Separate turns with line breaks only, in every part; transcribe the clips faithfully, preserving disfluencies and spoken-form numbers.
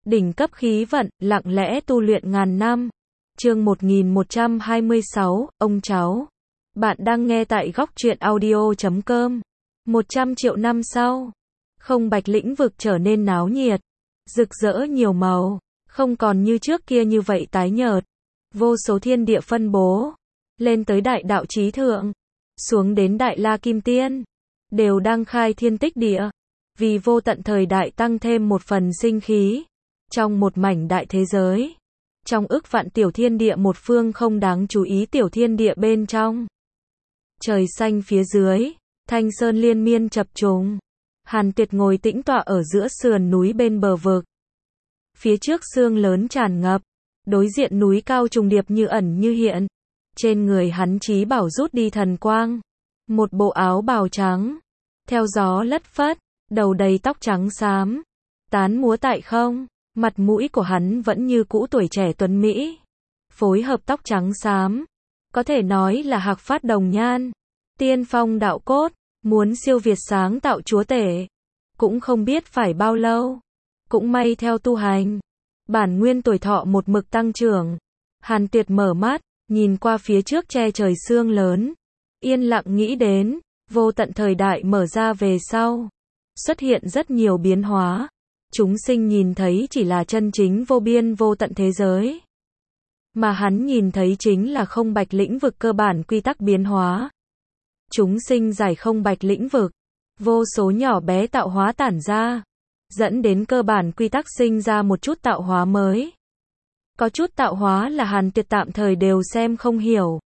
Đỉnh cấp khí vận, lặng lẽ tu luyện ngàn năm. Chương một nghìn một trăm hai mươi sáu, ông cháu. Bạn đang nghe tại góc truyện audio chấm com. một trăm triệu năm sau, không bạch lĩnh vực trở nên náo nhiệt, rực rỡ nhiều màu, không còn như trước kia như vậy tái nhợt. Vô số thiên địa phân bố, lên tới đại đạo chí thượng, xuống đến đại la kim tiên, đều đang khai thiên tích địa, vì vô tận thời đại tăng thêm một phần sinh khí. Trong một mảnh đại thế giới, trong ức vạn tiểu thiên địa một phương không đáng chú ý tiểu thiên địa bên trong. Trời xanh phía dưới, thanh sơn liên miên chập trùng. Hàn Tuyệt ngồi tĩnh tọa ở giữa sườn núi bên bờ vực. Phía trước sương lớn tràn ngập, đối diện núi cao trùng điệp như ẩn như hiện. Trên người hắn chí bảo rút đi thần quang, một bộ áo bào trắng, theo gió lất phất, đầu đầy tóc trắng xám, tán múa tại không. Mặt mũi của hắn vẫn như cũ tuổi trẻ tuấn mỹ, phối hợp tóc trắng xám, có thể nói là hạc phát đồng nhan, tiên phong đạo cốt, muốn siêu việt sáng tạo chúa tể, cũng không biết phải bao lâu. Cũng may theo tu hành, bản nguyên tuổi thọ một mực tăng trưởng. Hàn Tuyệt mở mắt, nhìn qua phía trước che trời sương lớn, yên lặng nghĩ đến, vô tận thời đại mở ra về sau, xuất hiện rất nhiều biến hóa. Chúng sinh nhìn thấy chỉ là chân chính vô biên vô tận thế giới, mà hắn nhìn thấy chính là không bạch lĩnh vực cơ bản quy tắc biến hóa. Chúng sinh giải không bạch lĩnh vực, vô số nhỏ bé tạo hóa tản ra, dẫn đến cơ bản quy tắc sinh ra một chút tạo hóa mới. Có chút tạo hóa là Hàn Tuyệt tạm thời đều xem không hiểu.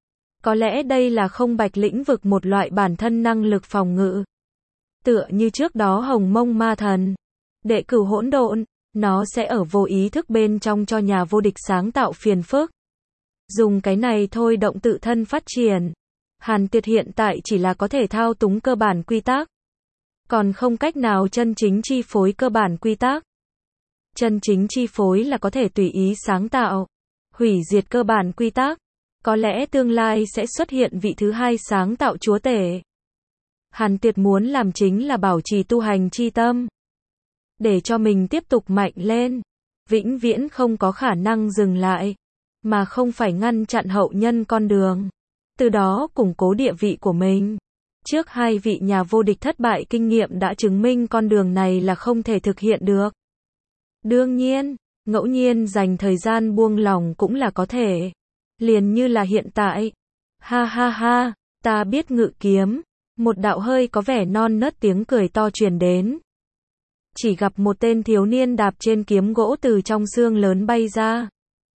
Có lẽ đây là không bạch lĩnh vực một loại bản thân năng lực phòng ngự. Tựa như trước đó Hồng Mông Ma Thần, đệ cửu hỗn độn, nó sẽ ở vô ý thức bên trong cho nhà vô địch sáng tạo phiền phức. Dùng cái này thôi động tự thân phát triển. Hàn Tuyệt hiện tại chỉ là có thể thao túng cơ bản quy tắc, còn không cách nào chân chính chi phối cơ bản quy tắc. Chân chính chi phối là có thể tùy ý sáng tạo, hủy diệt cơ bản quy tắc. Có lẽ tương lai sẽ xuất hiện vị thứ hai sáng tạo chúa tể. Hàn Tuyệt muốn làm chính là bảo trì tu hành chi tâm, để cho mình tiếp tục mạnh lên, vĩnh viễn không có khả năng dừng lại, mà không phải ngăn chặn hậu nhân con đường, từ đó củng cố địa vị của mình. Trước hai vị nhà vô địch thất bại kinh nghiệm đã chứng minh con đường này là không thể thực hiện được. Đương nhiên, ngẫu nhiên dành thời gian buông lòng cũng là có thể. Liền như là hiện tại. Ha ha ha, ta biết ngự kiếm. Một đạo hơi có vẻ non nớt tiếng cười to truyền đến. Chỉ gặp một tên thiếu niên đạp trên kiếm gỗ từ trong sương lớn bay ra.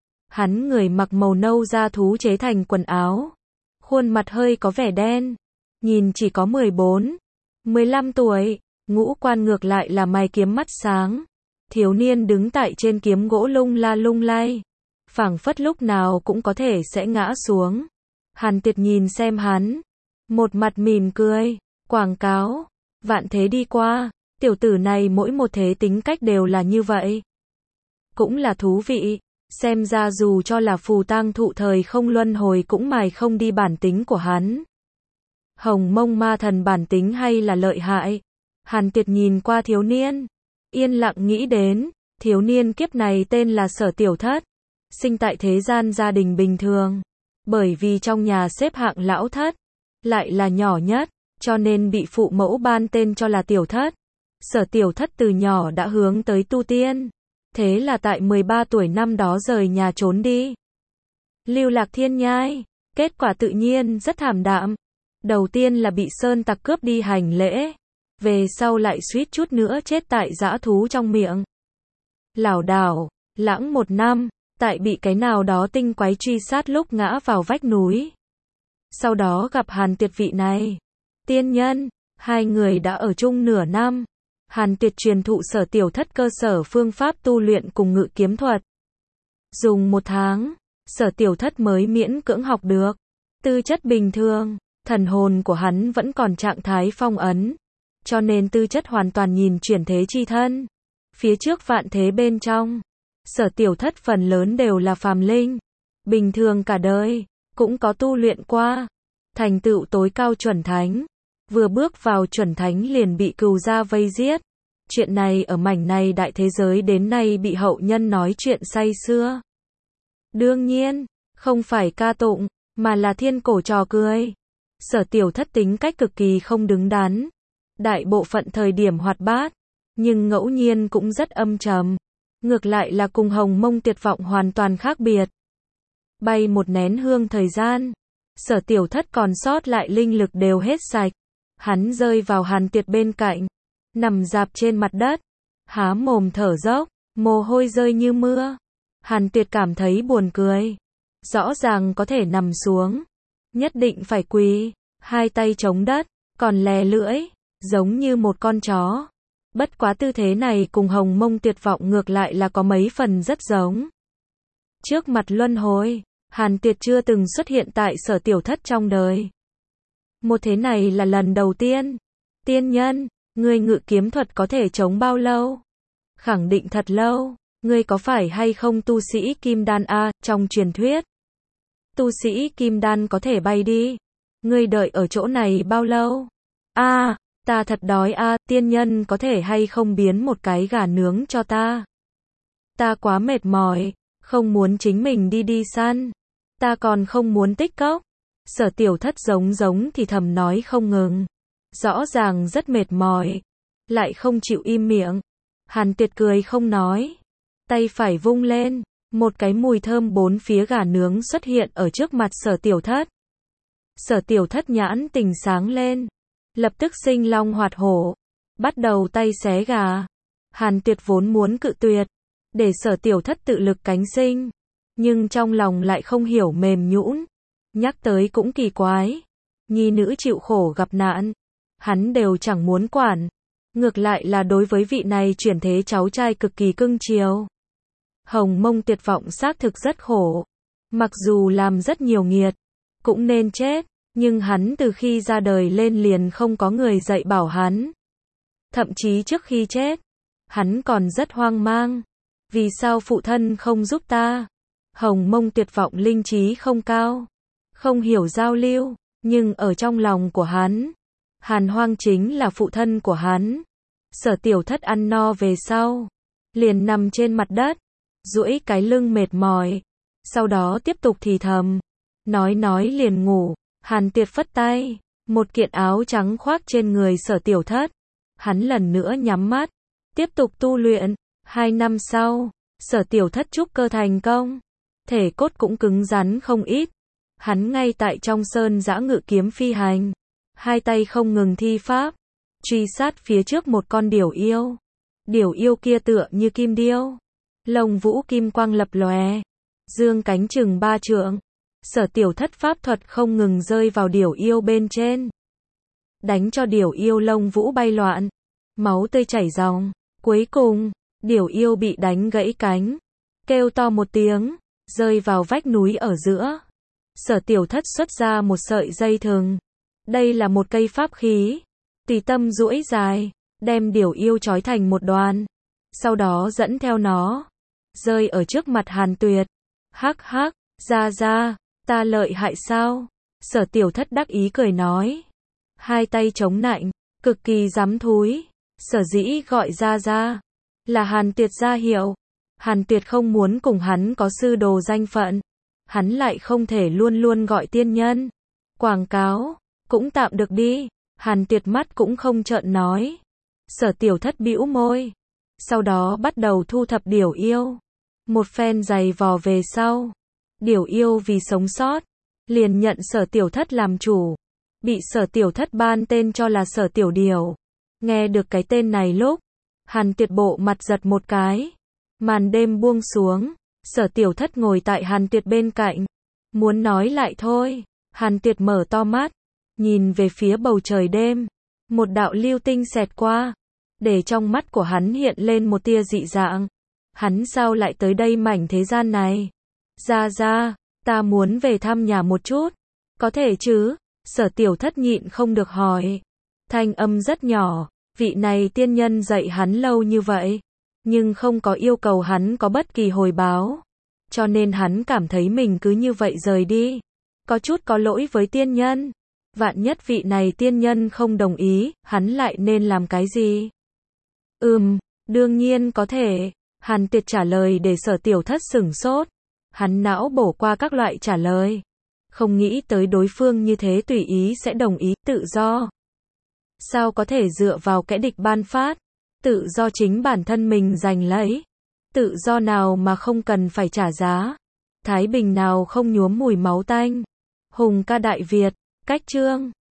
Hắn người mặc màu nâu da thú chế thành quần áo, khuôn mặt hơi có vẻ đen, nhìn chỉ có mười bốn, mười lăm tuổi, ngũ quan ngược lại là mày kiếm mắt sáng. Thiếu niên đứng tại trên kiếm gỗ lung la lung lay, phảng phất lúc nào cũng có thể sẽ ngã xuống. Hàn Tuyệt nhìn xem hắn, một mặt mỉm cười, quảng cáo, vạn thế đi qua. Tiểu tử này mỗi một thế tính cách đều là như vậy. Cũng là thú vị, xem ra dù cho là phù tang thụ thời không luân hồi cũng mài không đi bản tính của hắn. Hồng Mông Ma Thần bản tính hay là lợi hại. Hàn Tuyệt nhìn qua thiếu niên, yên lặng nghĩ đến, thiếu niên kiếp này tên là Sở Tiểu Thất, sinh tại thế gian gia đình bình thường, bởi vì trong nhà xếp hạng lão thất, lại là nhỏ nhất, cho nên bị phụ mẫu ban tên cho là Tiểu Thất. Sở Tiểu Thất từ nhỏ đã hướng tới tu tiên, thế là tại mười ba tuổi năm đó rời nhà trốn đi, lưu lạc thiên nhai, kết quả tự nhiên rất thảm đạm. Đầu tiên là bị sơn tặc cướp đi hành lễ, về sau lại suýt chút nữa chết tại dã thú trong miệng. Lảo đảo, lãng một năm, tại bị cái nào đó tinh quái truy sát lúc ngã vào vách núi. Sau đó gặp Hàn Tuyệt vị này, tiên nhân, hai người đã ở chung nửa năm. Hàn Tuyệt truyền thụ Sở Tiểu Thất cơ sở phương pháp tu luyện cùng ngự kiếm thuật. Dùng một tháng, Sở Tiểu Thất mới miễn cưỡng học được. Tư chất bình thường, thần hồn của hắn vẫn còn trạng thái phong ấn, cho nên tư chất hoàn toàn nhìn chuyển thế chi thân. Phía trước vạn thế bên trong, Sở Tiểu Thất phần lớn đều là phàm linh, bình thường cả đời, cũng có tu luyện qua, thành tựu tối cao chuẩn thánh. Vừa bước vào chuẩn thánh liền bị cừu gia vây giết, Chuyện này ở mảnh này đại thế giới đến nay bị hậu nhân nói chuyện say sưa. Đương nhiên, không phải ca tụng, mà là thiên cổ trò cười. Sở Tiểu Thất tính cách cực kỳ không đứng đắn. Đại bộ phận thời điểm hoạt bát, nhưng ngẫu nhiên cũng rất âm trầm. Ngược lại là cùng Hồng Mông Tuyệt Vọng hoàn toàn khác biệt. Bay một nén hương thời gian, Sở Tiểu Thất còn sót lại linh lực đều hết sạch. Hắn rơi vào Hàn Tuyệt bên cạnh, nằm dạp trên mặt đất, há mồm thở dốc, mồ hôi rơi như mưa. Hàn Tuyệt cảm thấy buồn cười. Rõ ràng có thể nằm xuống, nhất định phải quỳ, hai tay chống đất, còn lè lưỡi, giống như một con chó. Bất quá tư thế này cùng Hồng Mông Tuyệt Vọng ngược lại là có mấy phần rất giống. Trước mặt luân hồi, Hàn Tuyệt chưa từng xuất hiện tại Sở Tiểu Thất trong đời. Một thế này là lần đầu tiên. Tiên nhân, ngươi ngự kiếm thuật có thể chống bao lâu? Khẳng định thật lâu. Ngươi có phải hay không tu sĩ kim đan a? Trong truyền thuyết, tu sĩ kim đan có thể bay đi. Ngươi đợi ở chỗ này bao lâu? A, ta thật đói a, tiên nhân có thể hay không biến một cái gà nướng cho ta? Ta quá mệt mỏi, không muốn chính mình đi đi săn. Ta còn không muốn tích cốc. Sở Tiểu Thất giống giống thì thầm nói không ngừng. Rõ ràng rất mệt mỏi, lại không chịu im miệng. Hàn Tuyệt cười không nói. Tay phải vung lên, một cái mùi thơm bốn phía gà nướng xuất hiện ở trước mặt Sở Tiểu Thất. Sở Tiểu Thất nhãn tình sáng lên, lập tức sinh long hoạt hổ, bắt đầu tay xé gà. Hàn Tuyệt vốn muốn cự tuyệt, để Sở Tiểu Thất tự lực cánh sinh, nhưng trong lòng lại không hiểu mềm nhũn. Nhắc tới cũng kỳ quái, nhi nữ chịu khổ gặp nạn, hắn đều chẳng muốn quản. Ngược lại là đối với vị này chuyển thế cháu trai cực kỳ cưng chiều. Hồng Mông Tuyệt Vọng xác thực rất khổ. Mặc dù làm rất nhiều nghiệt, cũng nên chết, nhưng hắn từ khi ra đời lên liền không có người dạy bảo hắn. Thậm chí trước khi chết, hắn còn rất hoang mang. Vì sao phụ thân không giúp ta? Hồng Mông Tuyệt Vọng linh trí không cao, không hiểu giao lưu, nhưng ở trong lòng của hắn, Hàn Hoang chính là phụ thân của hắn. Sở Tiểu Thất ăn no về sau, liền nằm trên mặt đất, duỗi cái lưng mệt mỏi, sau đó tiếp tục thì thầm, nói nói liền ngủ. Hàn Tuyệt phất tay, một kiện áo trắng khoác trên người Sở Tiểu Thất. Hắn lần nữa nhắm mắt, tiếp tục tu luyện. Hai năm sau, Sở Tiểu Thất trúc cơ thành công, thể cốt cũng cứng rắn không ít. Hắn ngay tại trong sơn dã ngự kiếm phi hành, hai tay không ngừng thi pháp, truy sát phía trước một con điểu yêu. Điểu yêu kia tựa như kim điêu, lông vũ kim quang lập lòe, dương cánh chừng ba trượng. Sở Tiểu Thất pháp thuật không ngừng rơi vào điểu yêu bên trên, đánh cho điểu yêu lông vũ bay loạn, máu tươi chảy ròng. Cuối cùng, điểu yêu bị đánh gãy cánh, kêu to một tiếng, rơi vào vách núi ở giữa. Sở Tiểu Thất xuất ra một sợi dây thừng. Đây là một cây pháp khí. Tùy tâm duỗi dài, đem điểu yêu trói thành một đoàn, sau đó dẫn theo nó, rơi ở trước mặt Hàn Tuyệt. Hắc hắc, ra ra, ta lợi hại sao? Sở Tiểu Thất đắc ý cười nói. Hai tay chống nạnh, cực kỳ dám thúi. Sở dĩ gọi ra ra, là Hàn Tuyệt ra hiệu. Hàn Tuyệt không muốn cùng hắn có sư đồ danh phận. Hắn lại không thể luôn luôn gọi tiên nhân. Quảng cáo, cũng tạm được đi. Hàn Tuyệt mắt cũng không trợn nói. Sở Tiểu Thất bĩu môi, sau đó bắt đầu thu thập điểu yêu. Một phen giày vò về sau, điểu yêu vì sống sót, liền nhận Sở Tiểu Thất làm chủ, bị Sở Tiểu Thất ban tên cho là Sở Tiểu Điểu. Nghe được cái tên này lúc, Hàn Tuyệt bộ mặt giật một cái. Màn đêm buông xuống, Sở Tiểu Thất ngồi tại Hàn Tuyệt bên cạnh, muốn nói lại thôi. Hàn Tuyệt mở to mắt, nhìn về phía bầu trời đêm, một đạo lưu tinh xẹt qua, để trong mắt của hắn hiện lên một tia dị dạng. Hắn sao lại tới đây mảnh thế gian này? Ra ra, ta muốn về thăm nhà một chút, có thể chứ? Sở Tiểu Thất nhịn không được hỏi. Thanh âm rất nhỏ, vị này tiên nhân dạy hắn lâu như vậy, nhưng không có yêu cầu hắn có bất kỳ hồi báo, cho nên hắn cảm thấy mình cứ như vậy rời đi, có chút có lỗi với tiên nhân. Vạn nhất vị này tiên nhân không đồng ý, hắn lại nên làm cái gì? Ừm, đương nhiên có thể. Hàn Tuyệt trả lời để Sở Tiểu Thất sửng sốt. Hắn não bổ qua các loại trả lời. Không nghĩ tới đối phương như thế tùy ý sẽ đồng ý, tự do. Sao có thể dựa vào kẻ địch ban phát? Tự do chính bản thân mình giành lấy. Tự do nào mà không cần phải trả giá? Thái bình nào không nhuốm mùi máu tanh? Hùng ca Đại Việt, cách chương